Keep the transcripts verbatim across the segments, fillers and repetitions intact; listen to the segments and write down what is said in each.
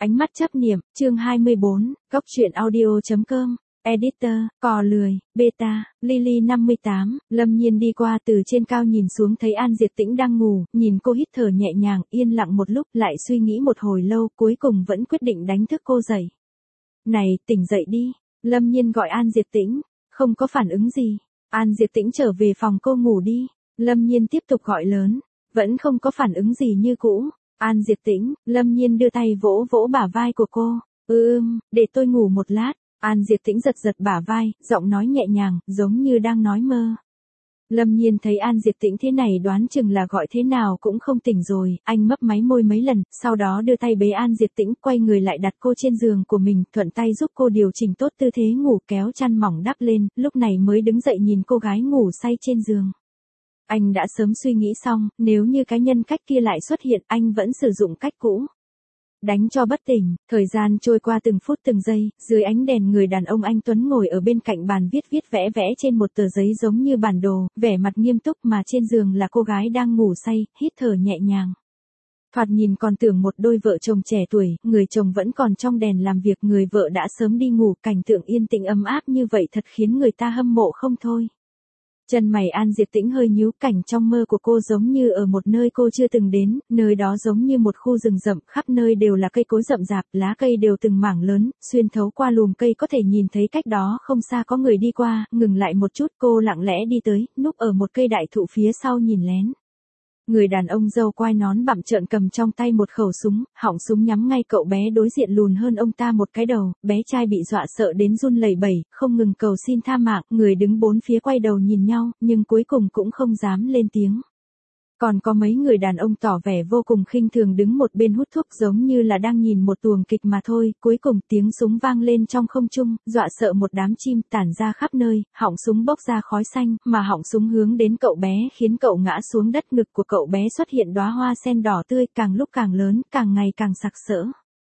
Ánh mắt chấp niệm, chương hai mươi bốn, góc truyện audio.com, editor, cò lười, beta, Lily năm mươi tám, Lâm Nhiên đi qua từ trên cao nhìn xuống thấy An Diệp Tĩnh đang ngủ, nhìn cô hít thở nhẹ nhàng, yên lặng một lúc, lại suy nghĩ một hồi lâu, cuối cùng vẫn quyết định đánh thức cô dậy. Này, tỉnh dậy đi, Lâm Nhiên gọi An Diệp Tĩnh, không có phản ứng gì, An Diệp Tĩnh trở về phòng cô ngủ đi, Lâm Nhiên tiếp tục gọi lớn, vẫn không có phản ứng gì như cũ. An Diệp Tĩnh, Lâm Nhiên đưa tay vỗ vỗ bả vai của cô, ưm, để tôi ngủ một lát, An Diệp Tĩnh giật giật bả vai, giọng nói nhẹ nhàng, giống như đang nói mơ. Lâm Nhiên thấy An Diệp Tĩnh thế này đoán chừng là gọi thế nào cũng không tỉnh rồi, anh mấp máy môi mấy lần, sau đó đưa tay bế An Diệp Tĩnh, quay người lại đặt cô trên giường của mình, thuận tay giúp cô điều chỉnh tốt tư thế ngủ, kéo chăn mỏng đắp lên, lúc này mới đứng dậy nhìn cô gái ngủ say trên giường. Anh đã sớm suy nghĩ xong, nếu như cái nhân cách kia lại xuất hiện, anh vẫn sử dụng cách cũ. Đánh cho bất tỉnh, thời gian trôi qua từng phút từng giây, dưới ánh đèn người đàn ông anh Tuấn ngồi ở bên cạnh bàn viết viết vẽ vẽ trên một tờ giấy giống như bản đồ, vẻ mặt nghiêm túc mà trên giường là cô gái đang ngủ say, hít thở nhẹ nhàng. Thoạt nhìn còn tưởng một đôi vợ chồng trẻ tuổi, người chồng vẫn còn trong đèn làm việc, người vợ đã sớm đi ngủ, cảnh tượng yên tĩnh ấm áp như vậy thật khiến người ta hâm mộ không thôi. Chân mày An Diệp Tĩnh hơi nhíu, cảnh trong mơ của cô giống như ở một nơi cô chưa từng đến, nơi đó giống như một khu rừng rậm, khắp nơi đều là cây cối rậm rạp, lá cây đều từng mảng lớn, xuyên thấu qua lùm cây có thể nhìn thấy cách đó không xa có người đi qua, ngừng lại một chút cô lặng lẽ đi tới, núp ở một cây đại thụ phía sau nhìn lén. Người đàn ông râu quai nón bặm trợn cầm trong tay một khẩu súng, họng súng nhắm ngay cậu bé đối diện lùn hơn ông ta một cái đầu, bé trai bị dọa sợ đến run lẩy bẩy, không ngừng cầu xin tha mạng, người đứng bốn phía quay đầu nhìn nhau, nhưng cuối cùng cũng không dám lên tiếng. Còn có mấy người đàn ông tỏ vẻ vô cùng khinh thường đứng một bên hút thuốc giống như là đang nhìn một tuồng kịch mà thôi, cuối cùng tiếng súng vang lên trong không trung, dọa sợ một đám chim tản ra khắp nơi, họng súng bốc ra khói xanh, mà họng súng hướng đến cậu bé khiến cậu ngã xuống đất, ngực của cậu bé xuất hiện đóa hoa sen đỏ tươi, càng lúc càng lớn, càng ngày càng sặc sỡ.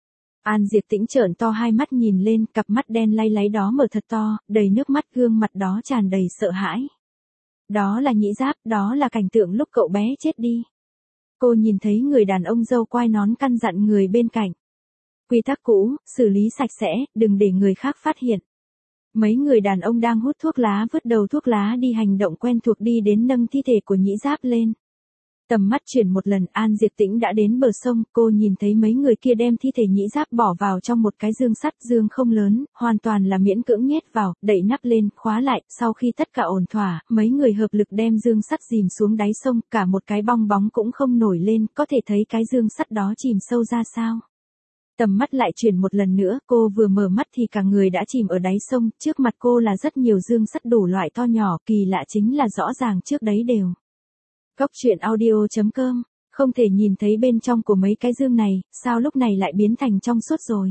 An Diệp Tĩnh trợn to hai mắt nhìn lên, cặp mắt đen lay láy đó mở thật to, đầy nước mắt, gương mặt đó tràn đầy sợ hãi. Đó là Nhĩ Giáp, đó là cảnh tượng lúc cậu bé chết đi. Cô nhìn thấy người đàn ông râu quai nón căn dặn người bên cạnh. Quy tắc cũ, xử lý sạch sẽ, đừng để người khác phát hiện. Mấy người đàn ông đang hút thuốc lá vứt đầu thuốc lá đi, hành động quen thuộc đi đến nâng thi thể của Nhĩ Giáp lên. Tầm mắt chuyển một lần, An Diệp Tĩnh đã đến bờ sông, cô nhìn thấy mấy người kia đem thi thể Nhĩ Giáp bỏ vào trong một cái dương sắt, dương không lớn, hoàn toàn là miễn cưỡng nhét vào, đậy nắp lên, khóa lại, sau khi tất cả ổn thỏa, mấy người hợp lực đem dương sắt chìm xuống đáy sông, cả một cái bong bóng cũng không nổi lên, có thể thấy cái dương sắt đó chìm sâu ra sao. Tầm mắt lại chuyển một lần nữa, cô vừa mở mắt thì cả người đã chìm ở đáy sông, trước mặt cô là rất nhiều dương sắt đủ loại to nhỏ, kỳ lạ chính là rõ ràng trước đấy đều. Góc truyện audio.com, không thể nhìn thấy bên trong của mấy cái dương này, sao lúc này lại biến thành trong suốt rồi.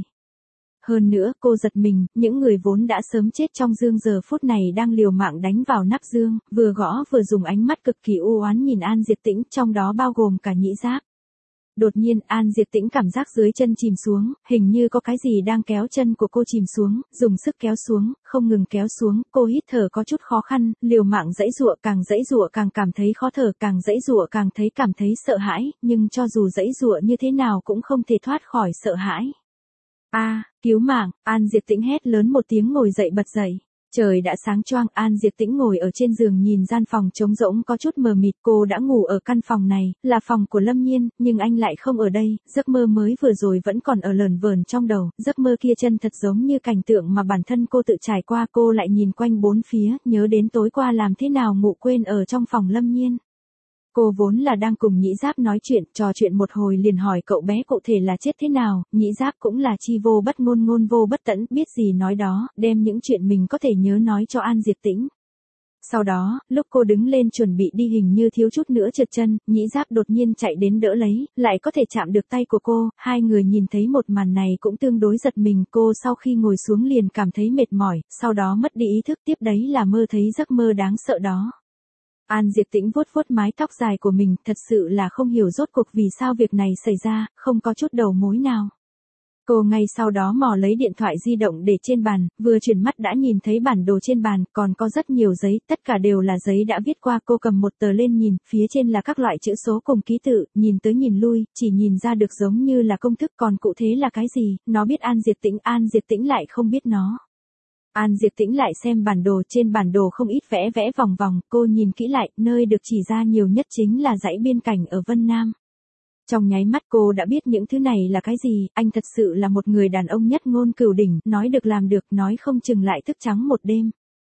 Hơn nữa, cô giật mình, những người vốn đã sớm chết trong dương giờ phút này đang liều mạng đánh vào nắp dương, vừa gõ vừa dùng ánh mắt cực kỳ u oán nhìn An Diệp Tĩnh, trong đó bao gồm cả Nhĩ Giáp. Đột nhiên, An Diệp Tĩnh cảm giác dưới chân chìm xuống, hình như có cái gì đang kéo chân của cô chìm xuống, dùng sức kéo xuống, không ngừng kéo xuống, cô hít thở có chút khó khăn, liều mạng giãy giụa, càng giãy giụa càng cảm thấy khó thở, càng giãy giụa càng thấy cảm thấy sợ hãi, nhưng cho dù giãy giụa như thế nào cũng không thể thoát khỏi sợ hãi. A, à, cứu mạng, An Diệp Tĩnh hét lớn một tiếng, ngồi dậy bật dậy. Trời đã sáng choang, An Diệp Tĩnh ngồi ở trên giường nhìn gian phòng trống rỗng có chút mờ mịt, cô đã ngủ ở căn phòng này, là phòng của Lâm Nhiên, nhưng anh lại không ở đây, giấc mơ mới vừa rồi vẫn còn ở lờn vờn trong đầu, giấc mơ kia chân thật giống như cảnh tượng mà bản thân cô tự trải qua, cô lại nhìn quanh bốn phía, nhớ đến tối qua làm thế nào ngủ quên ở trong phòng Lâm Nhiên. Cô vốn là đang cùng Nhĩ Giáp nói chuyện, trò chuyện một hồi liền hỏi cậu bé cụ thể là chết thế nào, Nhĩ Giáp cũng là chi vô bất ngôn ngôn vô bất tẫn, biết gì nói đó, đem những chuyện mình có thể nhớ nói cho An Diệp Tĩnh. Sau đó, lúc cô đứng lên chuẩn bị đi hình như thiếu chút nữa trượt chân, Nhĩ Giáp đột nhiên chạy đến đỡ lấy, lại có thể chạm được tay của cô, hai người nhìn thấy một màn này cũng tương đối giật mình, cô sau khi ngồi xuống liền cảm thấy mệt mỏi, sau đó mất đi ý thức, tiếp đấy là mơ thấy giấc mơ đáng sợ đó. An Diệp Tĩnh vuốt vuốt mái tóc dài của mình, thật sự là không hiểu rốt cuộc vì sao việc này xảy ra, không có chút đầu mối nào. Cô ngay sau đó mò lấy điện thoại di động để trên bàn, vừa chuyển mắt đã nhìn thấy bản đồ trên bàn, còn có rất nhiều giấy, tất cả đều là giấy đã viết qua. Cô cầm một tờ lên nhìn, phía trên là các loại chữ số cùng ký tự, nhìn tới nhìn lui, chỉ nhìn ra được giống như là công thức, còn cụ thể là cái gì, nó biết An Diệp Tĩnh, An Diệp Tĩnh lại không biết nó. An Diệp Tĩnh lại xem bản đồ, trên bản đồ không ít vẽ vẽ vòng vòng, cô nhìn kỹ lại, nơi được chỉ ra nhiều nhất chính là dãy biên cảnh ở Vân Nam. Trong nháy mắt cô đã biết những thứ này là cái gì, anh thật sự là một người đàn ông nhất ngôn cửu đỉnh, nói được làm được, nói không chừng lại thức trắng một đêm.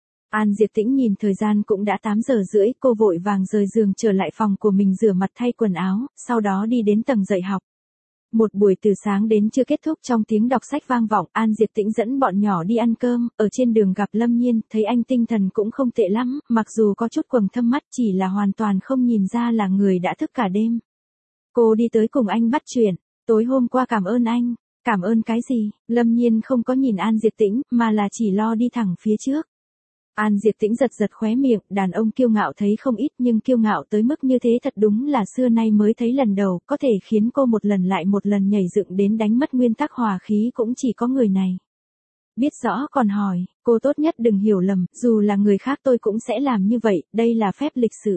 An Diệp Tĩnh nhìn thời gian cũng đã tám giờ rưỡi, cô vội vàng rời giường trở lại phòng của mình rửa mặt thay quần áo, sau đó đi đến tầng dạy học. Một buổi từ sáng đến trưa kết thúc trong tiếng đọc sách vang vọng, An Diệp Tĩnh dẫn bọn nhỏ đi ăn cơm, ở trên đường gặp Lâm Nhiên, thấy anh tinh thần cũng không tệ lắm, mặc dù có chút quầng thâm mắt chỉ là hoàn toàn không nhìn ra là người đã thức cả đêm. Cô đi tới cùng anh bắt chuyện, tối hôm qua cảm ơn anh, cảm ơn cái gì, Lâm Nhiên không có nhìn An Diệp Tĩnh, mà là chỉ lo đi thẳng phía trước. An Diệp Tĩnh giật giật khóe miệng, đàn ông kiêu ngạo thấy không ít nhưng kiêu ngạo tới mức như thế thật đúng là xưa nay mới thấy lần đầu, có thể khiến cô một lần lại một lần nhảy dựng đến đánh mất nguyên tắc hòa khí cũng chỉ có người này. Biết rõ còn hỏi, cô tốt nhất đừng hiểu lầm, dù là người khác tôi cũng sẽ làm như vậy, đây là phép lịch sự.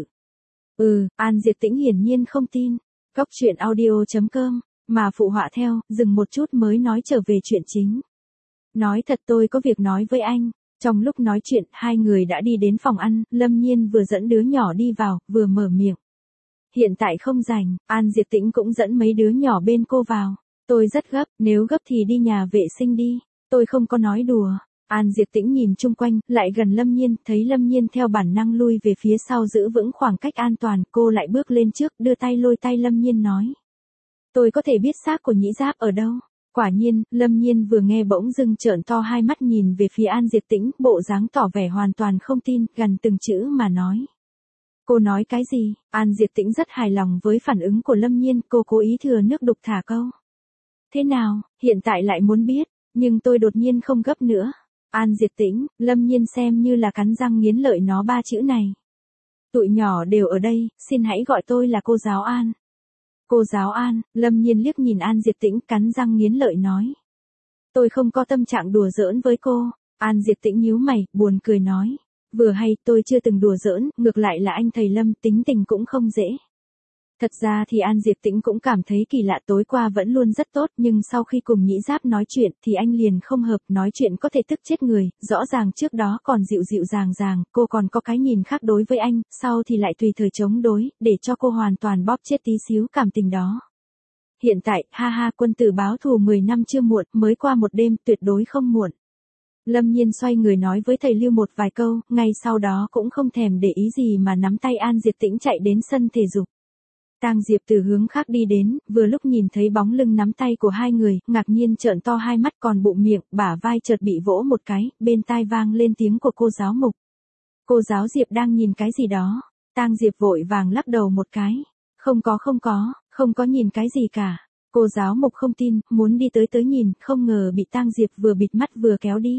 Ừ, An Diệp Tĩnh hiển nhiên không tin. Góc truyện audio chấm com, mà phụ họa theo, dừng một chút mới nói trở về chuyện chính. Nói thật tôi có việc nói với anh. Trong lúc nói chuyện, hai người đã đi đến phòng ăn, Lâm Nhiên vừa dẫn đứa nhỏ đi vào, vừa mở miệng. Hiện tại không rảnh, An Diệp Tĩnh cũng dẫn mấy đứa nhỏ bên cô vào. Tôi rất gấp, nếu gấp thì đi nhà vệ sinh đi. Tôi không có nói đùa. An Diệp Tĩnh nhìn chung quanh, lại gần Lâm Nhiên, thấy Lâm Nhiên theo bản năng lui về phía sau giữ vững khoảng cách an toàn, cô lại bước lên trước, đưa tay lôi tay Lâm Nhiên nói. Tôi có thể biết xác của Nhĩ Giáp ở đâu? Quả nhiên, Lâm Nhiên vừa nghe bỗng dưng trợn to hai mắt nhìn về phía An Diệp Tĩnh, bộ dáng tỏ vẻ hoàn toàn không tin, gần từng chữ mà nói. Cô nói cái gì? An Diệp Tĩnh rất hài lòng với phản ứng của Lâm Nhiên, cô cố ý thừa nước đục thả câu. Thế nào, hiện tại lại muốn biết, nhưng tôi đột nhiên không gấp nữa. An Diệp Tĩnh, Lâm Nhiên xem như là cắn răng nghiến lợi nó ba chữ này. Tụi nhỏ đều ở đây, xin hãy gọi tôi là cô giáo An. Cô giáo An, Lâm Nhiên liếc nhìn An Diệp Tĩnh, cắn răng nghiến lợi nói. Tôi không có tâm trạng đùa giỡn với cô. An Diệp Tĩnh nhíu mày, buồn cười nói. Vừa hay, tôi chưa từng đùa giỡn, ngược lại là anh thầy Lâm, tính tình cũng không dễ. Thật ra thì An Diệp Tĩnh cũng cảm thấy kỳ lạ, tối qua vẫn luôn rất tốt, nhưng sau khi cùng Nhĩ Giáp nói chuyện thì anh liền không hợp, nói chuyện có thể tức chết người, rõ ràng trước đó còn dịu dịu dàng dàng, cô còn có cái nhìn khác đối với anh, sau thì lại tùy thời chống đối, để cho cô hoàn toàn bóp chết tí xíu cảm tình đó. Hiện tại, ha ha, quân tử báo thù mười năm chưa muộn, mới qua một đêm, tuyệt đối không muộn. Lâm Nhiên xoay người nói với thầy Lưu một vài câu, ngay sau đó cũng không thèm để ý gì mà nắm tay An Diệp Tĩnh chạy đến sân thể dục. Tang Diệp từ hướng khác đi đến, vừa lúc nhìn thấy bóng lưng nắm tay của hai người, ngạc nhiên trợn to hai mắt, còn bụng miệng, bả vai chợt bị vỗ một cái, bên tai vang lên tiếng của cô giáo Mục. Cô giáo Diệp đang nhìn cái gì đó? Tang Diệp vội vàng lắc đầu một cái. Không có không có, không có nhìn cái gì cả. Cô giáo Mục không tin, muốn đi tới tới nhìn, không ngờ bị Tang Diệp vừa bịt mắt vừa kéo đi.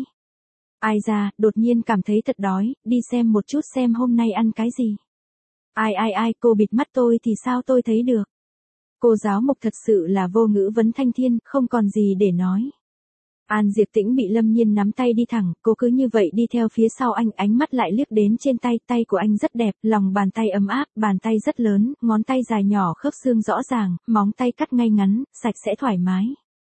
Ai ra, đột nhiên cảm thấy thật đói, đi xem một chút xem hôm nay ăn cái gì. Ai ai ai, cô bịt mắt tôi thì sao tôi thấy được. Cô giáo Mục thật sự là vô ngữ vấn thanh thiên, không còn gì để nói. An Diệp Tĩnh bị Lâm Nhiên nắm tay đi thẳng, cô cứ như vậy đi theo phía sau anh, ánh mắt lại liếc đến trên tay, tay của anh rất đẹp, lòng bàn tay ấm áp, bàn tay rất lớn, ngón tay dài nhỏ khớp xương rõ ràng, móng tay cắt ngay ngắn, sạch sẽ thoải mái.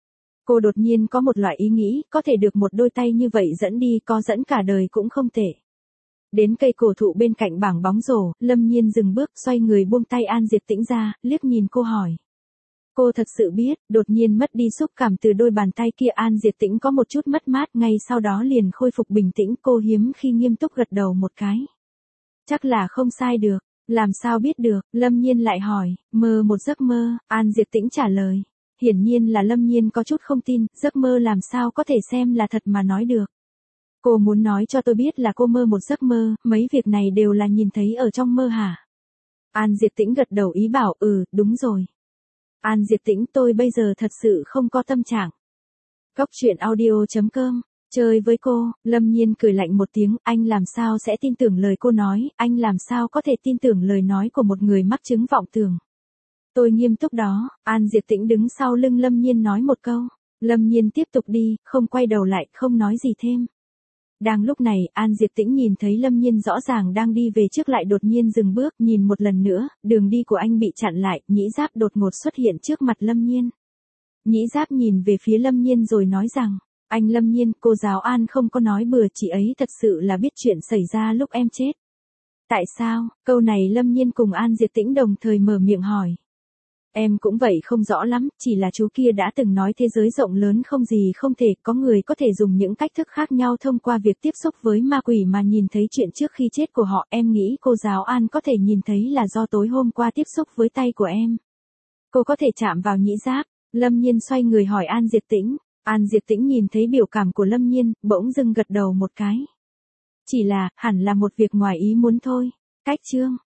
Cô đột nhiên có một loại ý nghĩ, có thể được một đôi tay như vậy dẫn đi, có dẫn cả đời cũng không tệ. Đến cây cổ thụ bên cạnh bảng bóng rổ, Lâm Nhiên dừng bước, xoay người buông tay An Diệp Tĩnh ra, liếc nhìn cô hỏi. Cô thật sự biết, đột nhiên mất đi xúc cảm từ đôi bàn tay kia, An Diệp Tĩnh có một chút mất mát, ngay sau đó liền khôi phục bình tĩnh, cô hiếm khi nghiêm túc gật đầu một cái. Chắc là không sai được, làm sao biết được, Lâm Nhiên lại hỏi, mơ một giấc mơ, An Diệp Tĩnh trả lời. Hiển nhiên là Lâm Nhiên có chút không tin, giấc mơ làm sao có thể xem là thật mà nói được. Cô muốn nói cho tôi biết là cô mơ một giấc mơ, mấy việc này đều là nhìn thấy ở trong mơ hả? An Diệp Tĩnh gật đầu ý bảo, ừ, đúng rồi. An Diệp Tĩnh, tôi bây giờ thật sự không có tâm trạng. Góc truyện audio chấm com, chơi với cô, Lâm Nhiên cười lạnh một tiếng, anh làm sao sẽ tin tưởng lời cô nói, anh làm sao có thể tin tưởng lời nói của một người mắc chứng vọng tưởng. Tôi nghiêm túc đó, An Diệp Tĩnh đứng sau lưng Lâm Nhiên nói một câu. Lâm Nhiên tiếp tục đi, không quay đầu lại, không nói gì thêm. Đang lúc này, An Diệp Tĩnh nhìn thấy Lâm Nhiên rõ ràng đang đi về trước lại đột nhiên dừng bước, nhìn một lần nữa, đường đi của anh bị chặn lại, Nhĩ Giáp đột ngột xuất hiện trước mặt Lâm Nhiên. Nhĩ Giáp nhìn về phía Lâm Nhiên rồi nói rằng, anh Lâm Nhiên, cô giáo An không có nói bừa, chị ấy thật sự là biết chuyện xảy ra lúc em chết. Tại sao? Câu này Lâm Nhiên cùng An Diệp Tĩnh đồng thời mở miệng hỏi. Em cũng vậy không rõ lắm, chỉ là chú kia đã từng nói thế giới rộng lớn không gì không thể, có người có thể dùng những cách thức khác nhau thông qua việc tiếp xúc với ma quỷ mà nhìn thấy chuyện trước khi chết của họ, em nghĩ cô giáo An có thể nhìn thấy là do tối hôm qua tiếp xúc với tay của em. Cô có thể chạm vào Nhĩ Giáp. Lâm Nhiên xoay người hỏi An Diệp Tĩnh. An Diệp Tĩnh nhìn thấy biểu cảm của Lâm Nhiên, bỗng dưng gật đầu một cái. Chỉ là, hẳn là một việc ngoài ý muốn thôi. Cách chương